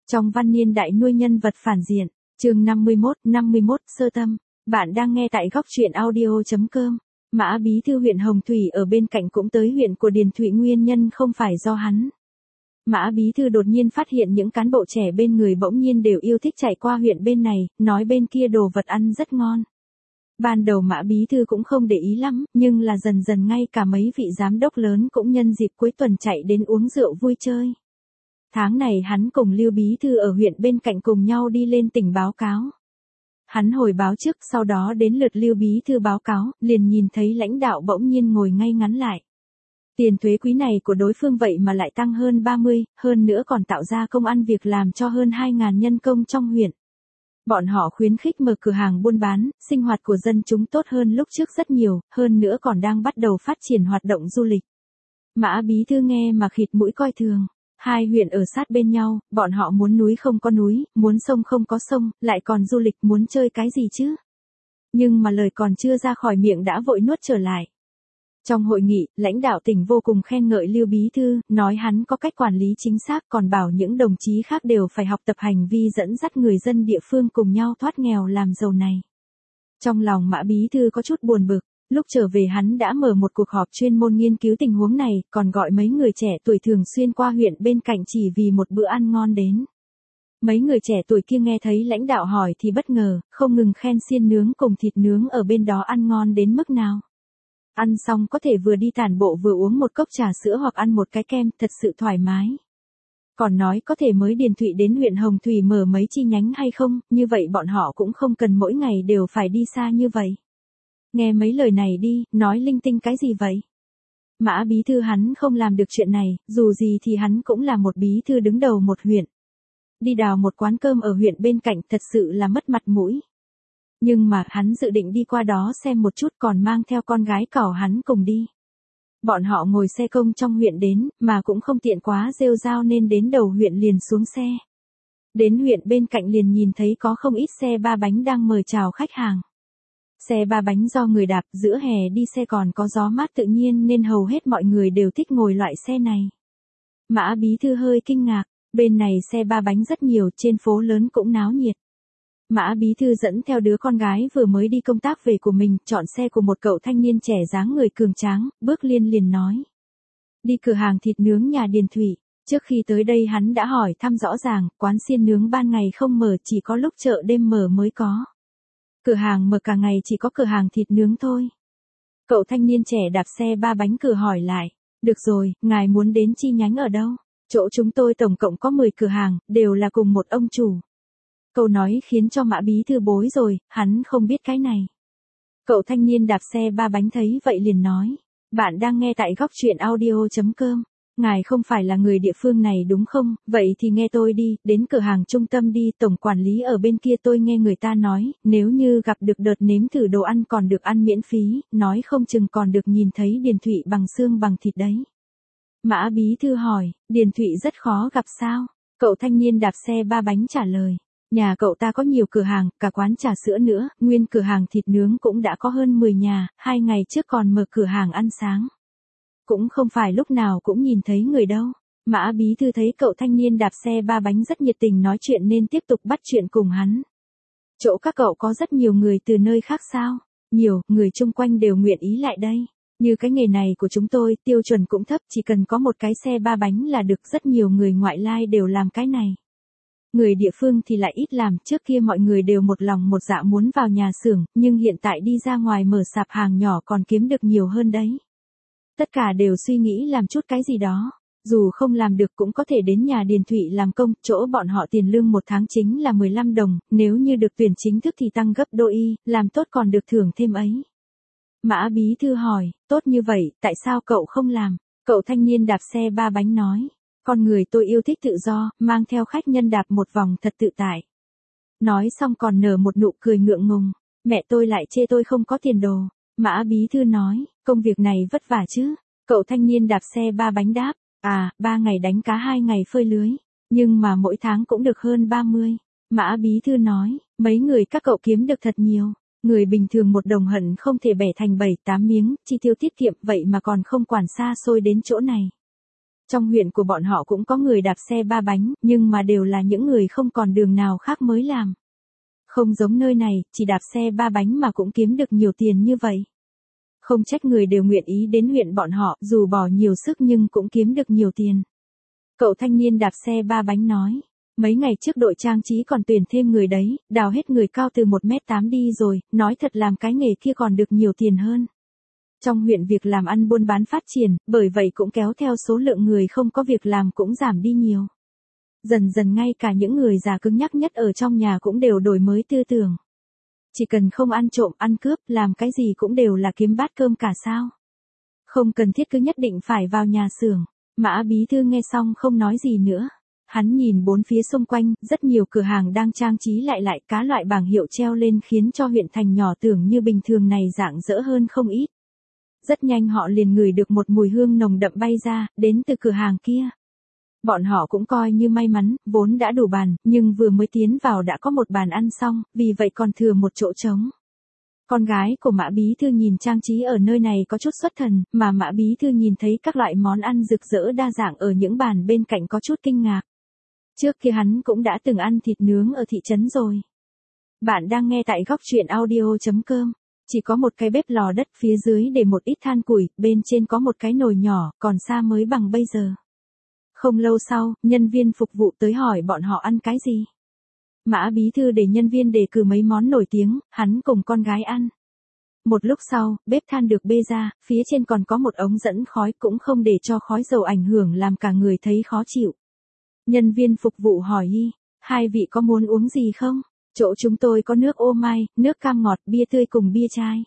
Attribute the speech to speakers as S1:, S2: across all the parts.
S1: Trong văn niên đại nuôi nhân vật phản diện, chương 51 sơ tâm, bạn đang nghe tại góc truyện audio.com. Mã Bí Thư huyện Hồng Thủy ở bên cạnh cũng tới huyện của Điền Thụy, nguyên nhân không phải do hắn. Mã Bí Thư đột nhiên phát hiện những cán bộ trẻ bên người bỗng nhiên đều yêu thích chạy qua huyện bên này, nói bên kia đồ vật ăn rất ngon. Ban đầu Mã Bí Thư cũng không để ý lắm, nhưng là dần dần ngay cả mấy vị giám đốc lớn cũng nhân dịp cuối tuần chạy đến uống rượu vui chơi. Tháng này hắn cùng Lưu Bí Thư ở huyện bên cạnh cùng nhau đi lên tỉnh báo cáo. Hắn hồi báo trước, sau đó đến lượt Lưu Bí Thư báo cáo, liền nhìn thấy lãnh đạo bỗng nhiên ngồi ngay ngắn lại. Tiền thuế quý này của đối phương vậy mà lại tăng hơn 30, hơn nữa còn tạo ra công ăn việc làm cho hơn 2.000 nhân công trong huyện. Bọn họ khuyến khích mở cửa hàng buôn bán, sinh hoạt của dân chúng tốt hơn lúc trước rất nhiều, hơn nữa còn đang bắt đầu phát triển hoạt động du lịch. Mã Bí Thư nghe mà khịt mũi coi thường. Hai huyện ở sát bên nhau, bọn họ muốn núi không có núi, muốn sông không có sông, lại còn du lịch, muốn chơi cái gì chứ? Nhưng mà lời còn chưa ra khỏi miệng đã vội nuốt trở lại. Trong hội nghị, lãnh đạo tỉnh vô cùng khen ngợi Lưu Bí Thư, nói hắn có cách quản lý chính xác, còn bảo những đồng chí khác đều phải học tập hành vi dẫn dắt người dân địa phương cùng nhau thoát nghèo làm giàu này. Trong lòng Mã Bí Thư có chút buồn bực. Lúc trở về hắn đã mở một cuộc họp chuyên môn nghiên cứu tình huống này, còn gọi mấy người trẻ tuổi thường xuyên qua huyện bên cạnh chỉ vì một bữa ăn ngon đến. Mấy người trẻ tuổi kia nghe thấy lãnh đạo hỏi thì bất ngờ, không ngừng khen xiên nướng cùng thịt nướng ở bên đó ăn ngon đến mức nào. Ăn xong có thể vừa đi tản bộ vừa uống một cốc trà sữa hoặc ăn một cái kem, thật sự thoải mái. Còn nói có thể mới Điền Thụy đến huyện Hồng Thủy mở mấy chi nhánh hay không, như vậy bọn họ cũng không cần mỗi ngày đều phải đi xa như vậy. Nghe mấy lời này đi, nói linh tinh cái gì vậy? Mã Bí Thư hắn không làm được chuyện này, dù gì thì hắn cũng là một bí thư đứng đầu một huyện. Đi đào một quán cơm ở huyện bên cạnh thật sự là mất mặt mũi. Nhưng mà hắn dự định đi qua đó xem một chút, còn mang theo con gái cỏ hắn cùng đi. Bọn họ ngồi xe công trong huyện đến, mà cũng không tiện quá rêu rao nên đến đầu huyện liền xuống xe. Đến huyện bên cạnh liền nhìn thấy có không ít xe ba bánh đang mời chào khách hàng. Xe ba bánh do người đạp, giữa hè đi xe còn có gió mát tự nhiên nên hầu hết mọi người đều thích ngồi loại xe này. Mã Bí Thư hơi kinh ngạc, bên này xe ba bánh rất nhiều, trên phố lớn cũng náo nhiệt. Mã Bí Thư dẫn theo đứa con gái vừa mới đi công tác về của mình, chọn xe của một cậu thanh niên trẻ dáng người cường tráng, bước liền nói. Đi cửa hàng thịt nướng nhà Điền Thụy. Trước khi tới đây hắn đã hỏi thăm rõ ràng, quán xiên nướng ban ngày không mở, chỉ có lúc chợ đêm mở mới có. Cửa hàng mở cả ngày chỉ có cửa hàng thịt nướng thôi. Cậu thanh niên trẻ đạp xe ba bánh cửa hỏi lại. Được rồi, ngài muốn đến chi nhánh ở đâu? Chỗ chúng tôi tổng cộng có 10 cửa hàng, đều là cùng một ông chủ. Câu nói khiến cho Mã Bí Thư bối rồi, hắn không biết cái này. Cậu thanh niên đạp xe ba bánh thấy vậy liền nói. Bạn đang nghe tại góc truyện audio.com. Ngài không phải là người địa phương này đúng không? Vậy thì nghe tôi đi, đến cửa hàng trung tâm đi, tổng quản lý ở bên kia tôi nghe người ta nói, nếu như gặp được đợt nếm thử đồ ăn còn được ăn miễn phí, nói không chừng còn được nhìn thấy Điền Thụy bằng xương bằng thịt đấy. Mã Bí Thư hỏi, Điền Thụy rất khó gặp sao? Cậu thanh niên đạp xe ba bánh trả lời. Nhà cậu ta có nhiều cửa hàng, cả quán trà sữa nữa, nguyên cửa hàng thịt nướng cũng đã có hơn 10 nhà, 2 ngày trước còn mở cửa hàng ăn sáng. Cũng không phải lúc nào cũng nhìn thấy người đâu. Mã Bí Thư thấy cậu thanh niên đạp xe ba bánh rất nhiệt tình nói chuyện nên tiếp tục bắt chuyện cùng hắn. Chỗ các cậu có rất nhiều người từ nơi khác sao? Nhiều, người chung quanh đều nguyện ý lại đây. Như cái nghề này của chúng tôi, tiêu chuẩn cũng thấp, chỉ cần có một cái xe ba bánh là được, rất nhiều người ngoại lai đều làm cái này. Người địa phương thì lại ít làm, trước kia mọi người đều một lòng một dạ muốn vào nhà xưởng, nhưng hiện tại đi ra ngoài mở sạp hàng nhỏ còn kiếm được nhiều hơn đấy. Tất cả đều suy nghĩ làm chút cái gì đó, dù không làm được cũng có thể đến nhà Điền Thụy làm công, chỗ bọn họ tiền lương một tháng chính là 15 đồng, nếu như được tuyển chính thức thì tăng gấp đôi, làm tốt còn được thưởng thêm ấy. Mã Bí Thư hỏi, tốt như vậy, tại sao cậu không làm? Cậu thanh niên đạp xe ba bánh nói, con người tôi yêu thích tự do, mang theo khách nhân đạp một vòng thật tự tại. Nói xong còn nở một nụ cười ngượng ngùng, mẹ tôi lại chê tôi không có tiền đồ. Mã Bí Thư nói, công việc này vất vả chứ? Cậu thanh niên đạp xe ba bánh đáp, 3 ngày đánh cá 2 ngày phơi lưới, nhưng mà mỗi tháng cũng được hơn 30. Mã Bí Thư nói, mấy người các cậu kiếm được thật nhiều, người bình thường 1 đồng hận không thể bẻ thành 7-8 miếng, chi tiêu tiết kiệm vậy mà còn không quản xa xôi đến chỗ này. Trong huyện của bọn họ cũng có người đạp xe ba bánh, nhưng mà đều là những người không còn đường nào khác mới làm. Không giống nơi này, chỉ đạp xe ba bánh mà cũng kiếm được nhiều tiền như vậy. Không trách người đều nguyện ý đến huyện bọn họ, dù bỏ nhiều sức nhưng cũng kiếm được nhiều tiền. Cậu thanh niên đạp xe ba bánh nói. Mấy ngày trước đội trang trí còn tuyển thêm người đấy, đào hết người cao từ 1m8 đi rồi, nói thật làm cái nghề kia còn được nhiều tiền hơn. Trong huyện việc làm ăn buôn bán phát triển, bởi vậy cũng kéo theo số lượng người không có việc làm cũng giảm đi nhiều. Dần dần ngay cả những người già cứng nhắc nhất ở trong nhà cũng đều đổi mới tư tưởng. Chỉ cần không ăn trộm, ăn cướp, làm cái gì cũng đều là kiếm bát cơm cả sao. Không cần thiết cứ nhất định phải vào nhà xưởng. Mã bí thư nghe xong không nói gì nữa. Hắn nhìn bốn phía xung quanh, rất nhiều cửa hàng đang trang trí lại cá loại bảng hiệu treo lên khiến cho huyện thành nhỏ tưởng như bình thường này rạng rỡ hơn không ít. Rất nhanh họ liền ngửi được một mùi hương nồng đậm bay ra, đến từ cửa hàng kia. Bọn họ cũng coi như may mắn, vốn đã đủ bàn, nhưng vừa mới tiến vào đã có một bàn ăn xong, vì vậy còn thừa một chỗ trống. Con gái của Mã bí thư nhìn trang trí ở nơi này có chút xuất thần, mà Mã bí thư nhìn thấy các loại món ăn rực rỡ đa dạng ở những bàn bên cạnh có chút kinh ngạc. Trước kia hắn cũng đã từng ăn thịt nướng ở thị trấn rồi. Bạn đang nghe tại góc truyện audio.com. Chỉ có một cái bếp lò đất phía dưới để một ít than củi, bên trên có một cái nồi nhỏ, còn xa mới bằng bây giờ. Không lâu sau, nhân viên phục vụ tới hỏi bọn họ ăn cái gì. Mã bí thư để nhân viên đề cử mấy món nổi tiếng, hắn cùng con gái ăn. Một lúc sau, bếp than được bê ra, phía trên còn có một ống dẫn khói cũng không để cho khói dầu ảnh hưởng làm cả người thấy khó chịu. Nhân viên phục vụ hỏi y, hai vị có muốn uống gì không? Chỗ chúng tôi có nước ô mai, nước cam ngọt, bia tươi cùng bia chai.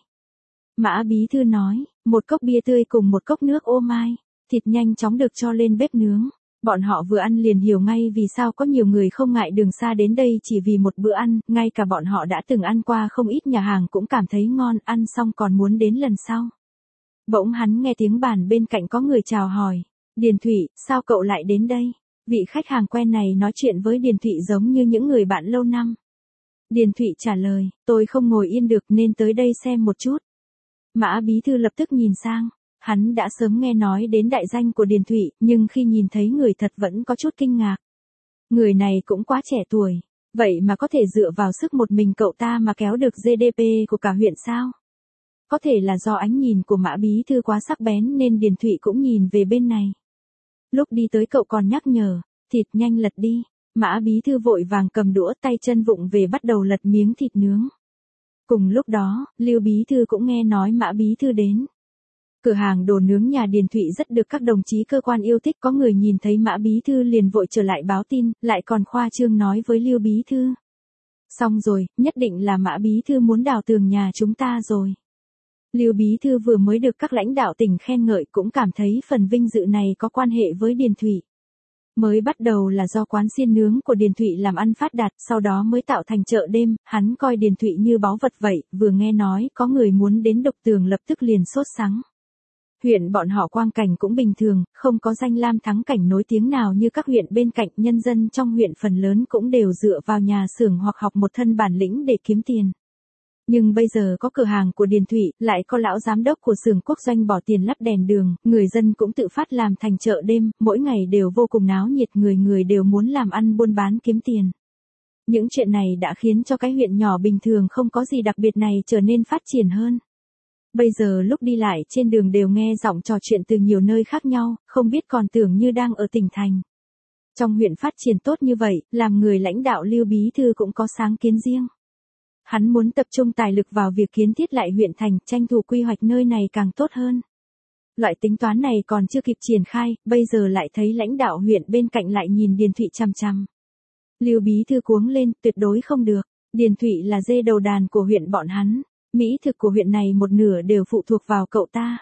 S1: Mã bí thư nói, một cốc bia tươi cùng một cốc nước ô mai, thịt nhanh chóng được cho lên bếp nướng. Bọn họ vừa ăn liền hiểu ngay vì sao có nhiều người không ngại đường xa đến đây chỉ vì một bữa ăn, ngay cả bọn họ đã từng ăn qua không ít nhà hàng cũng cảm thấy ngon, ăn xong còn muốn đến lần sau. Bỗng hắn nghe tiếng bàn bên cạnh có người chào hỏi, Điền Thụy, sao cậu lại đến đây? Vị khách hàng quen này nói chuyện với Điền Thụy giống như những người bạn lâu năm. Điền Thụy trả lời, tôi không ngồi yên được nên tới đây xem một chút. Mã bí thư lập tức nhìn sang, hắn đã sớm nghe nói đến đại danh của Điền Thụy, nhưng khi nhìn thấy người thật vẫn có chút kinh ngạc. Người này cũng quá trẻ tuổi, vậy mà có thể dựa vào sức một mình cậu ta mà kéo được GDP của cả huyện sao? Có thể là do ánh nhìn của Mã bí thư quá sắc bén nên Điền Thụy cũng nhìn về bên này. Lúc đi tới cậu còn nhắc nhở, thịt nhanh lật đi. Mã bí thư vội vàng cầm đũa tay chân vụng về bắt đầu lật miếng thịt nướng. Cùng lúc đó, Lưu bí thư cũng nghe nói Mã bí thư đến. Cửa hàng đồ nướng nhà Điền Thụy rất được các đồng chí cơ quan yêu thích, có người nhìn thấy Mã bí thư liền vội trở lại báo tin, lại còn khoa trương nói với Lưu bí thư. Xong rồi, nhất định là Mã bí thư muốn đào tường nhà chúng ta rồi. Lưu bí thư vừa mới được các lãnh đạo tỉnh khen ngợi cũng cảm thấy phần vinh dự này có quan hệ với Điền Thụy. Mới bắt đầu là do quán xiên nướng của Điền Thụy làm ăn phát đạt, sau đó mới tạo thành chợ đêm, hắn coi Điền Thụy như báu vật vậy, vừa nghe nói có người muốn đến đục tường lập tức liền sốt sắng. Huyện bọn họ quang cảnh cũng bình thường, không có danh lam thắng cảnh nổi tiếng nào như các huyện bên cạnh, nhân dân trong huyện phần lớn cũng đều dựa vào nhà xưởng hoặc học một thân bản lĩnh để kiếm tiền. Nhưng bây giờ có cửa hàng của Điền Thụy, lại có lão giám đốc của xưởng quốc doanh bỏ tiền lắp đèn đường, người dân cũng tự phát làm thành chợ đêm, mỗi ngày đều vô cùng náo nhiệt, người người đều muốn làm ăn buôn bán kiếm tiền. Những chuyện này đã khiến cho cái huyện nhỏ bình thường không có gì đặc biệt này trở nên phát triển hơn. Bây giờ lúc đi lại trên đường đều nghe giọng trò chuyện từ nhiều nơi khác nhau, không biết còn tưởng như đang ở tỉnh thành. Trong huyện phát triển tốt như vậy, làm người lãnh đạo Lưu bí thư cũng có sáng kiến riêng. Hắn muốn tập trung tài lực vào việc kiến thiết lại huyện thành, tranh thủ quy hoạch nơi này càng tốt hơn. Loại tính toán này còn chưa kịp triển khai, bây giờ lại thấy lãnh đạo huyện bên cạnh lại nhìn Điền Thụy chằm chằm. Lưu bí thư cuống lên, tuyệt đối không được. Điền Thụy là dê đầu đàn của huyện bọn hắn. Mỹ thực của huyện này một nửa đều phụ thuộc vào cậu ta.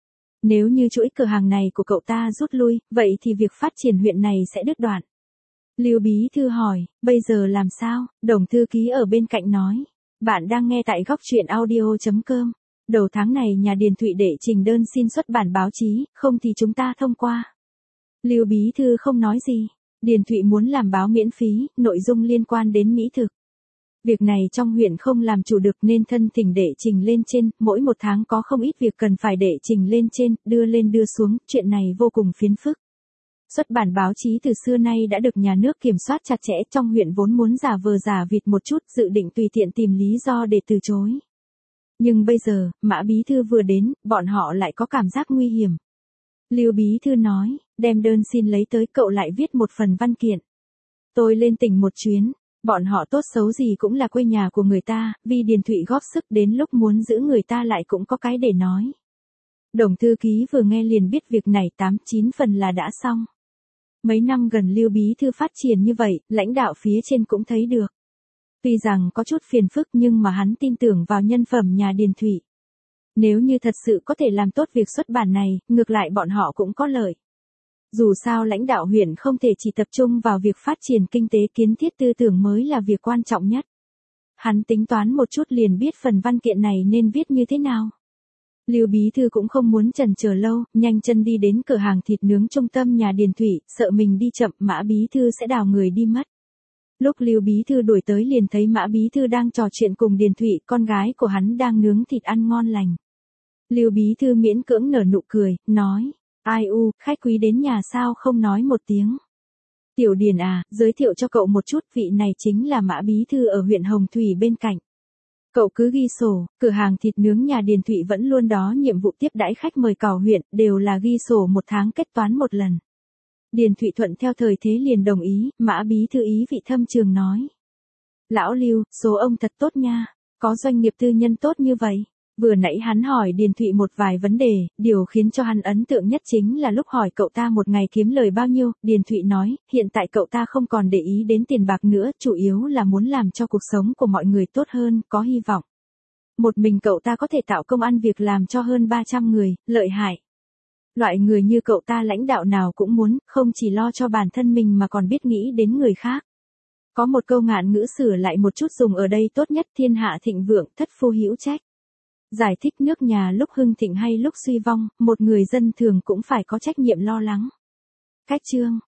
S1: Nếu như chuỗi cửa hàng này của cậu ta rút lui, vậy thì việc phát triển huyện này sẽ đứt đoạn. Lưu bí thư hỏi, bây giờ làm sao? Đồng thư ký ở bên cạnh nói. Bạn đang nghe tại góc truyện audio.com. Đầu tháng này nhà Điền Thụy đệ trình đơn xin xuất bản báo chí, không thì chúng ta thông qua. Lưu bí thư không nói gì. Điền Thụy muốn làm báo miễn phí, nội dung liên quan đến mỹ thực. Việc này trong huyện không làm chủ được nên thân thỉnh đệ trình lên trên, mỗi một tháng có không ít việc cần phải đệ trình lên trên, đưa lên đưa xuống, chuyện này vô cùng phiền phức. Xuất bản báo chí từ xưa nay đã được nhà nước kiểm soát chặt chẽ, trong huyện vốn muốn giả vờ giả vịt một chút, dự định tùy tiện tìm lý do để từ chối. Nhưng bây giờ, Mã bí thư vừa đến, bọn họ lại có cảm giác nguy hiểm. Lưu bí thư nói, đem đơn xin lấy tới, cậu lại viết một phần văn kiện. Tôi lên tỉnh một chuyến, bọn họ tốt xấu gì cũng là quê nhà của người ta, vì Điền Thụy góp sức, đến lúc muốn giữ người ta lại cũng có cái để nói. Đồng thư ký vừa nghe liền biết việc này 8-9 phần là đã xong. Mấy năm gần Lưu bí thư phát triển như vậy, lãnh đạo phía trên cũng thấy được. Tuy rằng có chút phiền phức nhưng mà hắn tin tưởng vào nhân phẩm nhà Điền Thụy. Nếu như thật sự có thể làm tốt việc xuất bản này, ngược lại bọn họ cũng có lợi. Dù sao lãnh đạo huyện không thể chỉ tập trung vào việc phát triển kinh tế, kiến thiết tư tưởng mới là việc quan trọng nhất. Hắn tính toán một chút liền biết phần văn kiện này nên viết như thế nào. Lưu bí thư cũng không muốn chần chờ lâu, nhanh chân đi đến cửa hàng thịt nướng trung tâm nhà Điền Thụy, sợ mình đi chậm Mã bí thư sẽ đào người đi mất. Lúc Lưu bí thư đuổi tới liền thấy Mã bí thư đang trò chuyện cùng Điền Thụy, con gái của hắn đang nướng thịt ăn ngon lành. Lưu bí thư miễn cưỡng nở nụ cười, nói, ai u, khách quý đến nhà sao không nói một tiếng. Tiểu Điền à, giới thiệu cho cậu một chút, vị này chính là Mã bí thư ở huyện Hồng Thủy bên cạnh. Cậu cứ ghi sổ, cửa hàng thịt nướng nhà Điền Thụy vẫn luôn đó nhiệm vụ tiếp đãi khách mời cào huyện, đều là ghi sổ một tháng kết toán một lần. Điền Thụy thuận theo thời thế liền đồng ý, Mã bí thư ý vị thâm trường nói. Lão Lưu, số ông thật tốt nha, có doanh nghiệp tư nhân tốt như vậy. Vừa nãy hắn hỏi Điền Thụy một vài vấn đề, điều khiến cho hắn ấn tượng nhất chính là lúc hỏi cậu ta một ngày kiếm lời bao nhiêu, Điền Thụy nói, hiện tại cậu ta không còn để ý đến tiền bạc nữa, chủ yếu là muốn làm cho cuộc sống của mọi người tốt hơn, có hy vọng. Một mình cậu ta có thể tạo công ăn việc làm cho hơn 300 người, lợi hại. Loại người như cậu ta lãnh đạo nào cũng muốn, không chỉ lo cho bản thân mình mà còn biết nghĩ đến người khác. Có một câu ngạn ngữ sửa lại một chút dùng ở đây tốt nhất, thiên hạ thịnh vượng, thất phu hữu trách. Giải thích nước nhà lúc hưng thịnh hay lúc suy vong, một người dân thường cũng phải có trách nhiệm lo lắng. Cách chương